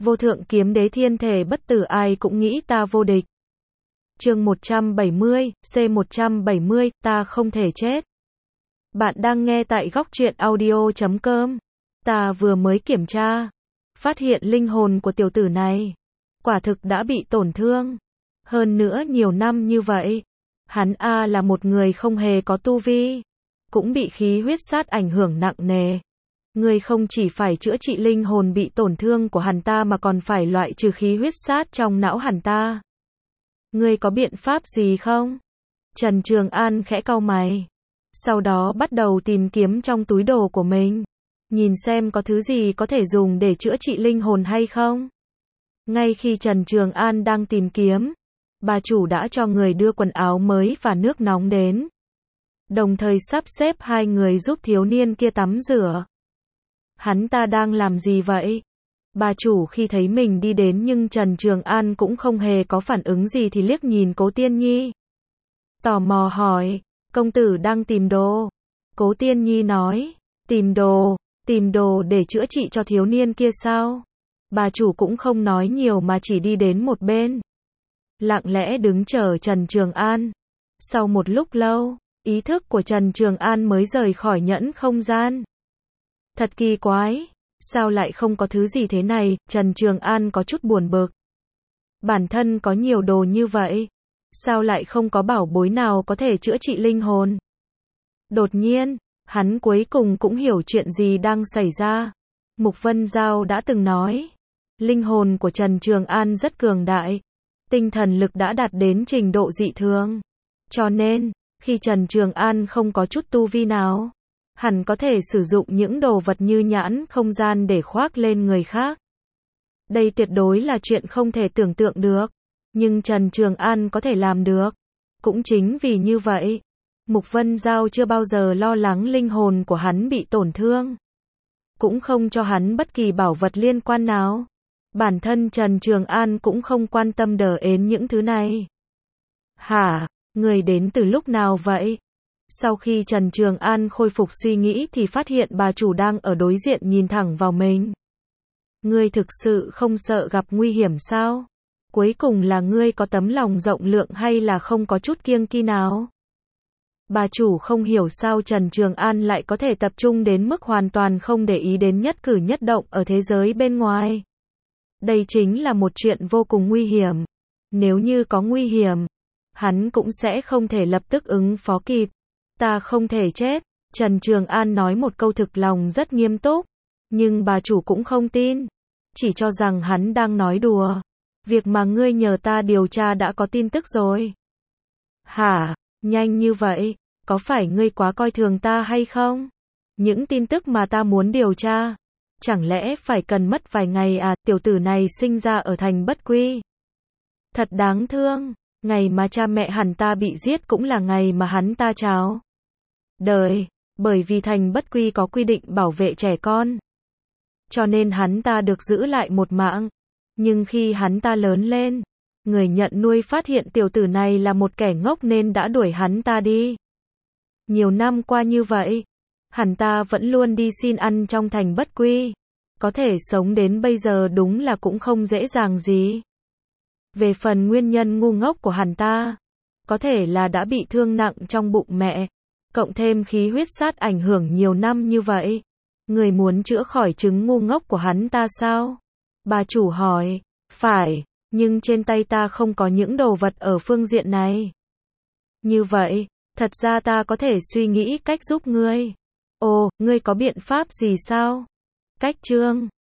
Vô thượng kiếm đế thiên thể bất tử ai cũng nghĩ ta vô địch. Chương 170, C170, ta không thể chết. Bạn đang nghe tại góc truyện audio.com. Ta vừa mới kiểm tra, phát hiện linh hồn của tiểu tử này quả thực đã bị tổn thương. Hơn nữa nhiều năm như vậy, hắn là một người không hề có tu vi, cũng bị khí huyết sát ảnh hưởng nặng nề. Ngươi không chỉ phải chữa trị linh hồn bị tổn thương của hắn ta mà còn phải loại trừ khí huyết sát trong não hắn ta. Ngươi có biện pháp gì không? Trần Trường An khẽ cau mày. Sau đó bắt đầu tìm kiếm trong túi đồ của mình, nhìn xem có thứ gì có thể dùng để chữa trị linh hồn hay không. Ngay khi Trần Trường An đang tìm kiếm, bà chủ đã cho người đưa quần áo mới và nước nóng đến, đồng thời sắp xếp hai người giúp thiếu niên kia tắm rửa. Hắn ta đang làm gì vậy? Bà chủ khi thấy mình đi đến nhưng Trần Trường An cũng không hề có phản ứng gì thì liếc nhìn Cố Tiên Nhi. Tò mò hỏi, công tử đang tìm đồ. Cố Tiên Nhi nói, tìm đồ để chữa trị cho thiếu niên kia sao? Bà chủ cũng không nói nhiều mà chỉ đi đến một bên, lặng lẽ đứng chờ Trần Trường An. Sau một lúc lâu, ý thức của Trần Trường An mới rời khỏi nhẫn không gian. Thật kỳ quái, sao lại không có thứ gì thế này? Trần Trường An có chút buồn bực. Bản thân có nhiều đồ như vậy, sao lại không có bảo bối nào có thể chữa trị linh hồn? Đột nhiên, hắn cuối cùng cũng hiểu chuyện gì đang xảy ra. Mục Vân Giao đã từng nói, linh hồn của Trần Trường An rất cường đại, tinh thần lực đã đạt đến trình độ dị thường. Cho nên, khi Trần Trường An không có chút tu vi nào, hẳn có thể sử dụng những đồ vật như nhãn không gian để khoác lên người khác. Đây tuyệt đối là chuyện không thể tưởng tượng được, nhưng Trần Trường An có thể làm được. Cũng chính vì như vậy, Mục Vân Giao chưa bao giờ lo lắng linh hồn của hắn bị tổn thương, cũng không cho hắn bất kỳ bảo vật liên quan nào. Bản thân Trần Trường An cũng không quan tâm đờ ến những thứ này. Hả, người đến từ lúc nào vậy? Sau khi Trần Trường An khôi phục suy nghĩ thì phát hiện bà chủ đang ở đối diện nhìn thẳng vào mình. Ngươi thực sự không sợ gặp nguy hiểm sao? Cuối cùng là ngươi có tấm lòng rộng lượng hay là không có chút kiêng kỵ nào? Bà chủ không hiểu sao Trần Trường An lại có thể tập trung đến mức hoàn toàn không để ý đến nhất cử nhất động ở thế giới bên ngoài. Đây chính là một chuyện vô cùng nguy hiểm. Nếu như có nguy hiểm, hắn cũng sẽ không thể lập tức ứng phó kịp. Ta không thể chết. Trần Trường An nói một câu thực lòng rất nghiêm túc, nhưng bà chủ cũng không tin, chỉ cho rằng hắn đang nói đùa. Việc mà ngươi nhờ ta điều tra đã có tin tức rồi. Hả, nhanh như vậy, có phải ngươi quá coi thường ta hay không? Những tin tức mà ta muốn điều tra, chẳng lẽ phải cần mất vài ngày à? Tiểu tử này sinh ra ở thành Bất Quy, thật đáng thương. Ngày mà cha mẹ hắn ta bị giết cũng là ngày mà hắn ta chào đời, bởi vì thành Bất Quy có quy định bảo vệ trẻ con, cho nên hắn ta được giữ lại một mạng. Nhưng khi hắn ta lớn lên, người nhận nuôi phát hiện tiểu tử này là một kẻ ngốc nên đã đuổi hắn ta đi. Nhiều năm qua như vậy, hắn ta vẫn luôn đi xin ăn trong thành Bất Quy, có thể sống đến bây giờ đúng là cũng không dễ dàng gì. Về phần nguyên nhân ngu ngốc của hắn ta, có thể là đã bị thương nặng trong bụng mẹ, cộng thêm khí huyết sát ảnh hưởng nhiều năm như vậy. Người muốn chữa khỏi chứng ngu ngốc của hắn ta sao? Bà chủ hỏi. Phải, nhưng trên tay ta không có những đồ vật ở phương diện này. Như vậy, thật ra ta có thể suy nghĩ cách giúp ngươi. Ồ, ngươi có biện pháp gì sao? Cách chương